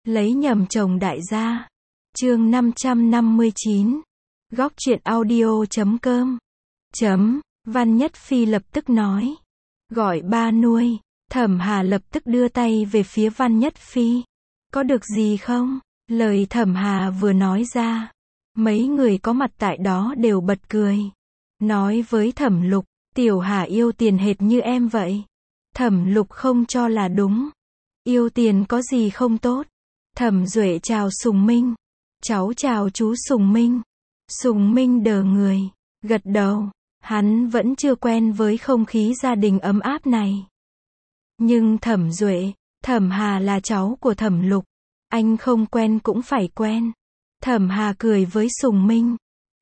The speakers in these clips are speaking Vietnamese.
Lấy nhầm chồng đại gia. Chương 559. Góc truyện audio.com. Văn Nhất Phi lập tức nói. Gọi ba nuôi. Thẩm Hà lập tức đưa tay về phía Văn Nhất Phi. Có được gì không? Lời Thẩm Hà vừa nói ra, mấy người có mặt tại đó đều bật cười. Nói với Thẩm Lục, Tiểu Hà yêu tiền hệt như em vậy. Thẩm Lục không cho là đúng. Yêu tiền có gì không tốt. Thẩm Duệ chào Sùng Minh. Cháu chào chú Sùng Minh. Sùng Minh đờ người, gật đầu. Hắn vẫn chưa quen với không khí gia đình ấm áp này. Nhưng Thẩm Duệ, Thẩm Hà là cháu của Thẩm Lục. Anh không quen cũng phải quen. Thẩm Hà cười với Sùng Minh.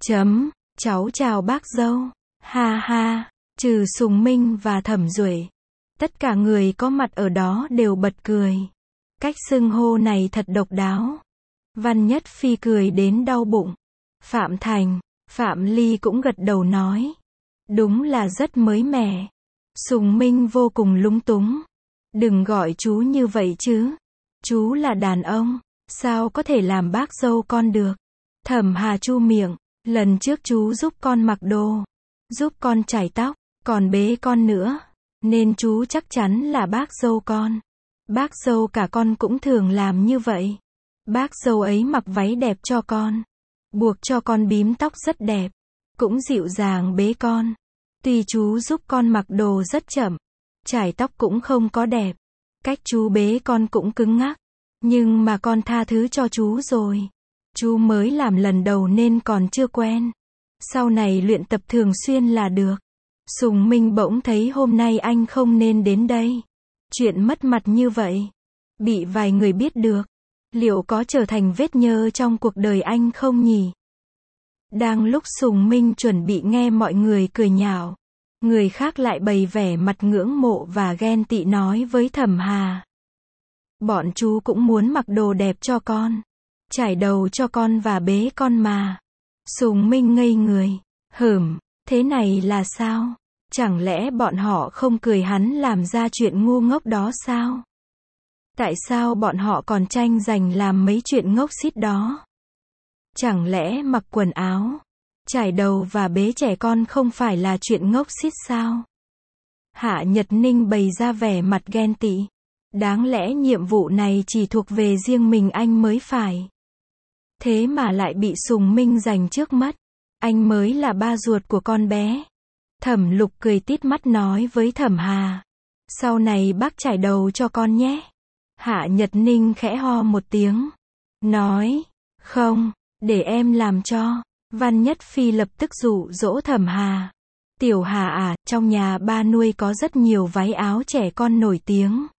Cháu chào bác dâu. Ha ha, trừ Sùng Minh và Thẩm Duệ. Tất cả người có mặt ở đó đều bật cười. Cách xưng hô này thật độc đáo. Văn Nhất Phi cười đến đau bụng. Phạm Thành, Phạm Ly cũng gật đầu nói. Đúng là rất mới mẻ. Sùng Minh vô cùng lúng túng. Đừng gọi chú như vậy chứ. Chú là đàn ông, sao có thể làm bác dâu con được. Thẩm Hà chu miệng. Lần trước chú giúp con mặc đồ, giúp con chải tóc, còn bế con nữa. Nên chú chắc chắn là bác dâu con. Bác dâu cả con cũng thường làm như vậy. Bác dâu ấy mặc váy đẹp cho con, buộc cho con bím tóc rất đẹp, cũng dịu dàng bế con. Tuy chú giúp con mặc đồ rất chậm, chải tóc cũng không có đẹp, cách chú bế con cũng cứng ngắc, nhưng mà con tha thứ cho chú rồi. Chú mới làm lần đầu nên còn chưa quen. Sau này luyện tập thường xuyên là được. Sùng Minh bỗng thấy hôm nay anh không nên đến đây. Chuyện mất mặt như vậy, bị vài người biết được, liệu có trở thành vết nhơ trong cuộc đời anh không nhỉ? Đang lúc Sùng Minh chuẩn bị nghe mọi người cười nhạo, người khác lại bày vẻ mặt ngưỡng mộ và ghen tị nói với Thẩm Hà. Bọn chú cũng muốn mặc đồ đẹp cho con, chải đầu cho con và bế con mà. Sùng Minh ngây người. Thế này là sao? Chẳng lẽ bọn họ không cười hắn làm ra chuyện ngu ngốc đó sao? Tại sao bọn họ còn tranh giành làm mấy chuyện ngốc xít đó? Chẳng lẽ mặc quần áo, chải đầu và bế trẻ con không phải là chuyện ngốc xít sao? Hạ Nhật Ninh bày ra vẻ mặt ghen tị. Đáng lẽ nhiệm vụ này chỉ thuộc về riêng mình anh mới phải. Thế mà lại bị Sùng Minh giành trước mất. Anh mới là ba ruột của con bé. Thẩm Lục cười tít mắt nói với Thẩm Hà. Sau này bác chải đầu cho con nhé. Hạ Nhật Ninh khẽ ho một tiếng. Nói, không, để em làm cho. Văn Nhất Phi lập tức dụ dỗ Thẩm Hà. Tiểu Hà à, trong nhà ba nuôi có rất nhiều váy áo trẻ con nổi tiếng.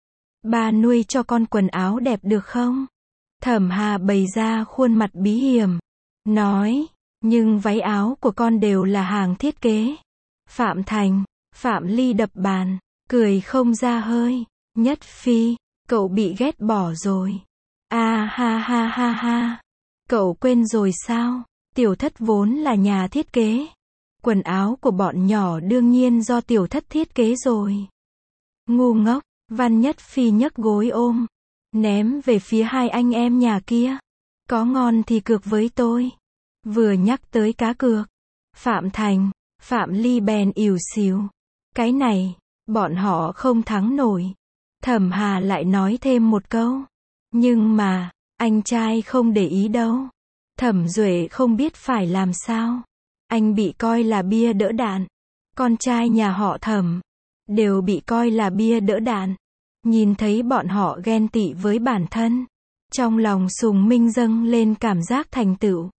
Ba nuôi cho con quần áo đẹp được không? Thẩm Hà bày ra khuôn mặt bí hiểm. Nói, nhưng váy áo của con đều là hàng thiết kế. Phạm Thành, Phạm Ly đập bàn, cười không ra hơi. Nhất Phi, cậu bị ghét bỏ rồi. À ha ha ha ha. Cậu quên rồi sao? Tiểu thất vốn là nhà thiết kế. Quần áo của bọn nhỏ đương nhiên do tiểu thất thiết kế rồi. Ngu ngốc. Văn Nhất Phi nhấc gối ôm, ném về phía hai anh em nhà kia. Có ngon thì cược với tôi. Vừa nhắc tới cá cược, Phạm Thành, Phạm Ly bèn ỉu xìu. Cái này, bọn họ không thắng nổi. Thẩm Hà lại nói thêm một câu. Nhưng mà, anh trai không để ý đâu. Thẩm Duệ không biết phải làm sao. Anh bị coi là bia đỡ đạn. Con trai nhà họ Thẩm đều bị coi là bia đỡ đạn. Nhìn thấy bọn họ ghen tị với bản thân, trong lòng Sùng Minh dâng lên cảm giác thành tựu.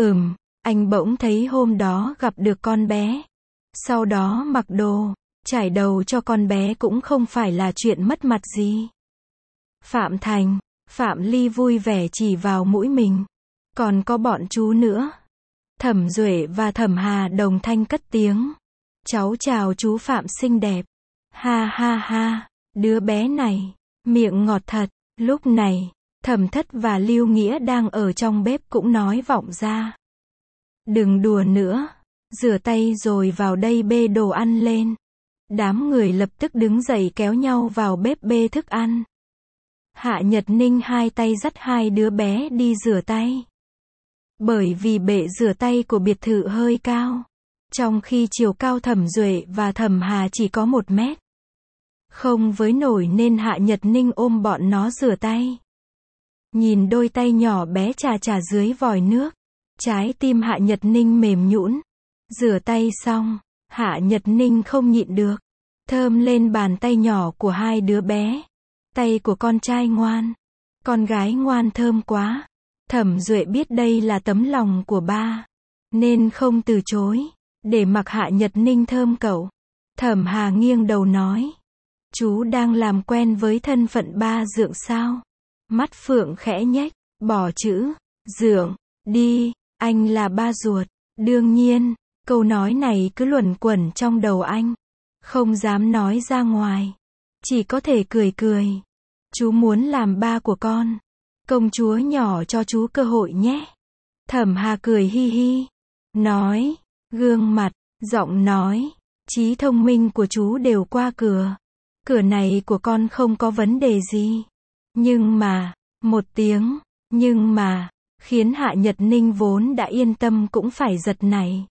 Anh bỗng thấy hôm đó gặp được con bé. Sau đó mặc đồ, chải đầu cho con bé cũng không phải là chuyện mất mặt gì. Phạm Thành, Phạm Ly vui vẻ chỉ vào mũi mình. Còn có bọn chú nữa. Thẩm Duệ và Thẩm Hà đồng thanh cất tiếng. Cháu chào chú Phạm xinh đẹp. Ha ha ha, đứa bé này, miệng ngọt thật. Lúc này, Thẩm Thất và Lưu Nghĩa đang ở trong bếp cũng nói vọng ra. Đừng đùa nữa, rửa tay rồi vào đây bê đồ ăn lên. Đám người lập tức đứng dậy kéo nhau vào bếp bê thức ăn. Hạ Nhật Ninh hai tay dắt hai đứa bé đi rửa tay. Bởi vì bệ rửa tay của biệt thự hơi cao. Trong khi chiều cao Thẩm Duệ và Thẩm Hà chỉ có 1 mét. Không với nổi nên Hạ Nhật Ninh ôm bọn nó rửa tay. Nhìn đôi tay nhỏ bé chà chà dưới vòi nước. Trái tim Hạ Nhật Ninh mềm nhũn. Rửa tay xong, Hạ Nhật Ninh không nhịn được. Thơm lên bàn tay nhỏ của hai đứa bé. Tay của con trai ngoan. Con gái ngoan thơm quá. Thẩm Duệ biết đây là tấm lòng của ba. Nên không từ chối. Để mặc Hạ Nhật Ninh thơm cậu. Thẩm Hà nghiêng đầu nói. Chú đang làm quen với thân phận ba dượng sao? Mắt Phượng khẽ nhếch, bỏ chữ dượng đi, anh là ba ruột. Đương nhiên, câu nói này cứ luẩn quẩn trong đầu anh. Không dám nói ra ngoài. Chỉ có thể cười cười. Chú muốn làm ba của con. Công chúa nhỏ cho chú cơ hội nhé. Thẩm Hà cười hi hi. Nói, gương mặt, giọng nói, trí thông minh của chú đều qua cửa. Cửa này của con không có vấn đề gì. Nhưng mà, một tiếng, nhưng mà, khiến Hạ Nhật Ninh vốn đã yên tâm cũng phải giật nảy.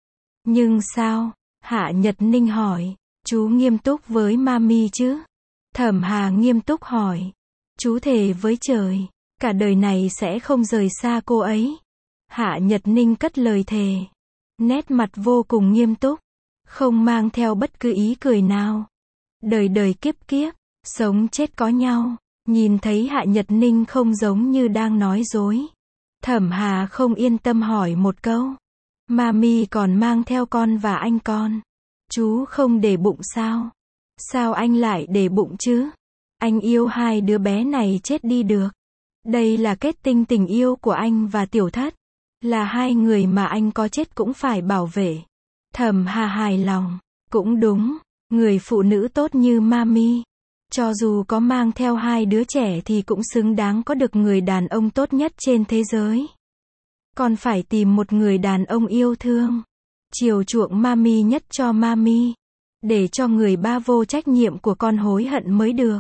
Nhưng sao? Hạ Nhật Ninh hỏi. Chú nghiêm túc với mami chứ? Thẩm Hà nghiêm túc hỏi. Chú thề với trời, cả đời này sẽ không rời xa cô ấy. Hạ Nhật Ninh cất lời thề. Nét mặt vô cùng nghiêm túc. Không mang theo bất cứ ý cười nào. Đời đời kiếp kiếp, sống chết có nhau. Nhìn thấy Hạ Nhật Ninh không giống như đang nói dối. Thẩm Hà không yên tâm hỏi một câu. Mami còn mang theo con và anh con. Chú không để bụng sao? Sao anh lại để bụng chứ? Anh yêu hai đứa bé này chết đi được. Đây là kết tinh tình yêu của anh và Tiểu Thất. Là hai người mà anh có chết cũng phải bảo vệ. Thẩm Hà hài lòng. Cũng đúng. Người phụ nữ tốt như mami. Cho dù có mang theo hai đứa trẻ thì cũng xứng đáng có được người đàn ông tốt nhất trên thế giới. Còn phải tìm một người đàn ông yêu thương. Chiều chuộng mami nhất cho mami. Để cho người ba vô trách nhiệm của con hối hận mới được.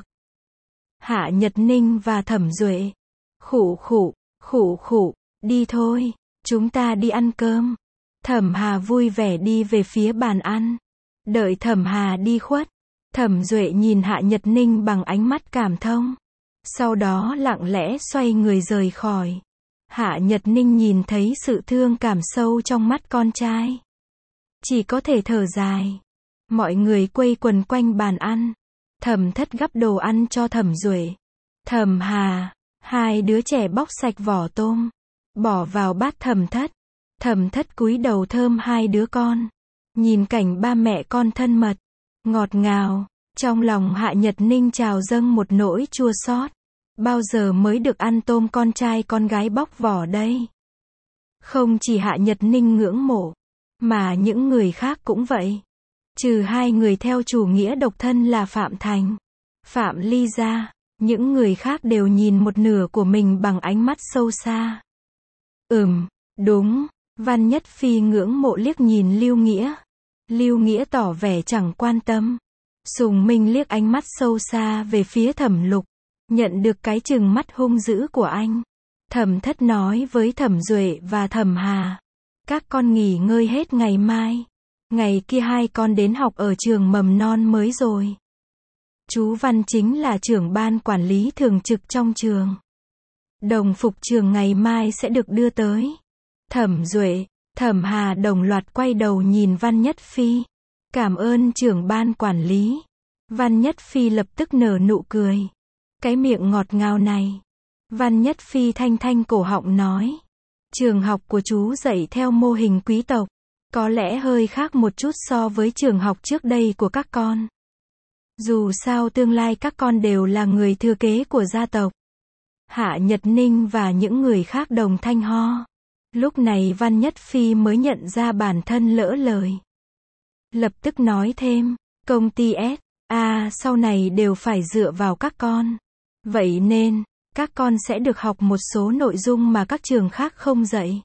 Hạ Nhật Ninh và Thẩm Duệ. Khụ khụ, đi thôi, chúng ta đi ăn cơm. Thẩm Hà vui vẻ đi về phía bàn ăn. Đợi Thẩm Hà đi khuất. Thẩm Duệ nhìn Hạ Nhật Ninh bằng ánh mắt cảm thông. Sau đó lặng lẽ xoay người rời khỏi. Hạ Nhật Ninh nhìn thấy sự thương cảm sâu trong mắt con trai. Chỉ có thể thở dài. Mọi người quây quần quanh bàn ăn. Thẩm Thất gắp đồ ăn cho Thẩm Duệ. Thẩm Hà, hai đứa trẻ bóc sạch vỏ tôm, bỏ vào bát Thẩm Thất. Thẩm Thất cúi đầu thơm hai đứa con. Nhìn cảnh ba mẹ con thân mật, ngọt ngào, trong lòng Hạ Nhật Ninh trào dâng một nỗi chua xót. Bao giờ mới được ăn tôm con trai con gái bóc vỏ đây? Không chỉ Hạ Nhật Ninh ngưỡng mộ, mà những người khác cũng vậy. Trừ hai người theo chủ nghĩa độc thân là Phạm Thành, Phạm Ly ra, những người khác đều nhìn một nửa của mình bằng ánh mắt sâu xa. Đúng, Văn Nhất Phi ngưỡng mộ liếc nhìn Lưu Nghĩa. Lưu Nghĩa tỏ vẻ chẳng quan tâm. Sùng Minh liếc ánh mắt sâu xa về phía Thẩm Lục. Nhận được cái chừng mắt hung dữ của anh. Thẩm Thất nói với Thẩm Duệ và Thẩm Hà. Các con nghỉ ngơi hết ngày mai. Ngày kia hai con đến học ở trường mầm non mới rồi. Chú Văn chính là trưởng ban quản lý thường trực trong trường. Đồng phục trường ngày mai sẽ được đưa tới. Thẩm Duệ, Thẩm Hà đồng loạt quay đầu nhìn Văn Nhất Phi. Cảm ơn trưởng ban quản lý. Văn Nhất Phi lập tức nở nụ cười. Cái miệng ngọt ngào này. Văn Nhất Phi thanh thanh cổ họng nói. Trường học của chú dạy theo mô hình quý tộc. Có lẽ hơi khác một chút so với trường học trước đây của các con. Dù sao tương lai các con đều là người thừa kế của gia tộc. Hạ Nhật Ninh và những người khác đồng thanh ho. Lúc này Văn Nhất Phi mới nhận ra bản thân lỡ lời. Lập tức nói thêm, công ty S.A. sau này đều phải dựa vào các con. Vậy nên, các con sẽ được học một số nội dung mà các trường khác không dạy.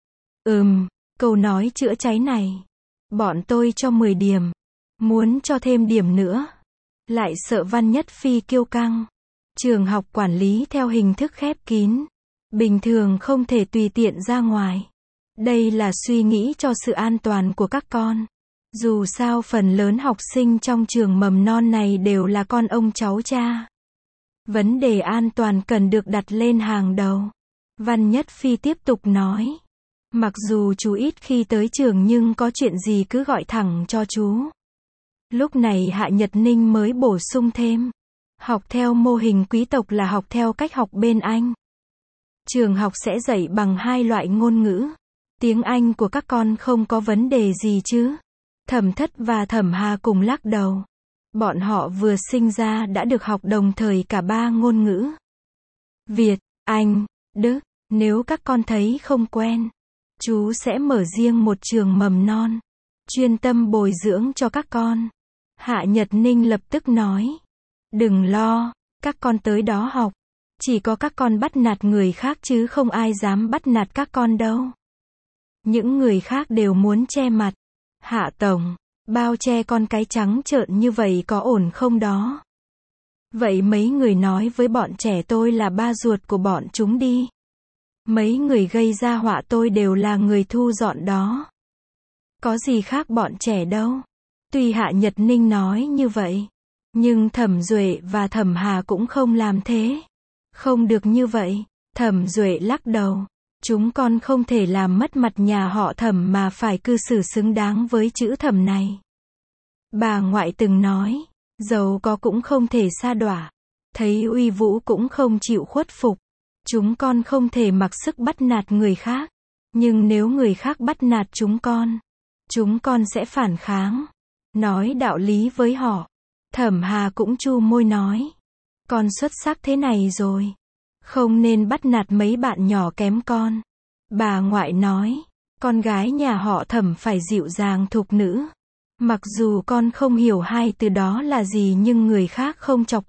Câu nói chữa cháy này. Bọn tôi cho 10 điểm. Muốn cho thêm điểm nữa. Lại sợ Văn Nhất Phi kiêu căng. Trường học quản lý theo hình thức khép kín. Bình thường không thể tùy tiện ra ngoài. Đây là suy nghĩ cho sự an toàn của các con. Dù sao phần lớn học sinh trong trường mầm non này đều là con ông cháu cha. Vấn đề an toàn cần được đặt lên hàng đầu. Văn Nhất Phi tiếp tục nói. Mặc dù chú ít khi tới trường nhưng có chuyện gì cứ gọi thẳng cho chú. Lúc này Hạ Nhật Ninh mới bổ sung thêm. Học theo mô hình quý tộc là học theo cách học bên Anh. Trường học sẽ dạy bằng 2 loại ngôn ngữ. Tiếng Anh của các con không có vấn đề gì chứ? Thẩm Thất và Thẩm Hà cùng lắc đầu. Bọn họ vừa sinh ra đã được học đồng thời cả 3 ngôn ngữ. Việt, Anh, Đức. Nếu các con thấy không quen, chú sẽ mở riêng một trường mầm non, chuyên tâm bồi dưỡng cho các con. Hạ Nhật Ninh lập tức nói. Đừng lo, các con tới đó học. Chỉ có các con bắt nạt người khác chứ không ai dám bắt nạt các con đâu. Những người khác đều muốn che mặt. Hạ Tổng, bao che con cái trắng trợn như vậy có ổn không đó? Vậy mấy người nói với bọn trẻ tôi là ba ruột của bọn chúng đi. Mấy người gây ra họa tôi đều là người thu dọn đó. Có gì khác bọn trẻ đâu. Tuy Hạ Nhật Ninh nói như vậy, nhưng Thẩm Duệ và Thẩm Hà cũng không làm thế. Không được như vậy. Thẩm Duệ lắc đầu. Chúng con không thể làm mất mặt nhà họ Thẩm mà phải cư xử xứng đáng với chữ Thẩm này. Bà ngoại từng nói, giàu có cũng không thể sa đọa, thấy uy vũ cũng không chịu khuất phục. Chúng con không thể mặc sức bắt nạt người khác, nhưng nếu người khác bắt nạt chúng con sẽ phản kháng, nói đạo lý với họ. Thẩm Hà cũng chu môi nói, con xuất sắc thế này rồi, không nên bắt nạt mấy bạn nhỏ kém con. Bà ngoại nói, con gái nhà họ Thẩm phải dịu dàng thục nữ. Mặc dù con không hiểu hai từ đó là gì nhưng người khác không chọc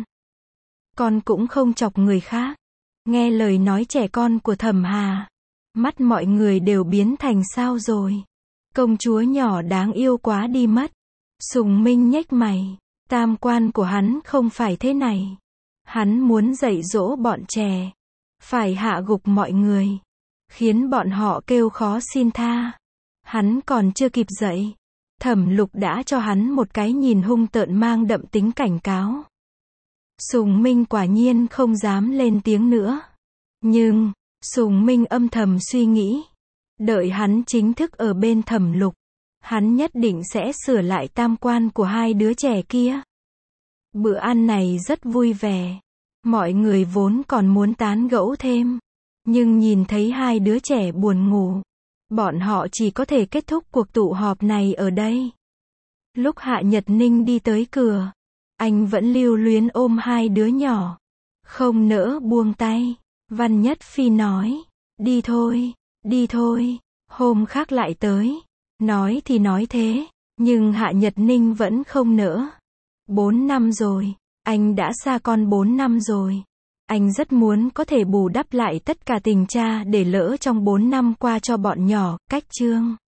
con cũng không chọc người khác. Nghe lời nói trẻ con của Thẩm Hà, mắt mọi người đều biến thành sao rồi. Công chúa nhỏ đáng yêu quá đi mất. Sùng Minh nhếch mày, tam quan của hắn không phải thế này. Hắn muốn dạy dỗ bọn trẻ, phải hạ gục mọi người, khiến bọn họ kêu khó xin tha. Hắn còn chưa kịp dạy, Thẩm Lục đã cho hắn một cái nhìn hung tợn mang đậm tính cảnh cáo. Sùng Minh quả nhiên không dám lên tiếng nữa. Nhưng, Sùng Minh âm thầm suy nghĩ, đợi hắn chính thức ở bên Thẩm Lục, hắn nhất định sẽ sửa lại tam quan của hai đứa trẻ kia. Bữa ăn này rất vui vẻ. Mọi người vốn còn muốn tán gẫu thêm, nhưng nhìn thấy hai đứa trẻ buồn ngủ, bọn họ chỉ có thể kết thúc cuộc tụ họp này ở đây. Lúc Hạ Nhật Ninh đi tới cửa, anh vẫn lưu luyến ôm hai đứa nhỏ, không nỡ buông tay. Văn Nhất Phi nói, đi thôi, hôm khác lại tới. Nói thì nói thế, nhưng Hạ Nhật Ninh vẫn không nỡ. 4 năm rồi, anh đã xa con 4 năm rồi. Anh rất muốn có thể bù đắp lại tất cả tình cha để lỡ trong 4 năm qua cho bọn nhỏ. Cách chương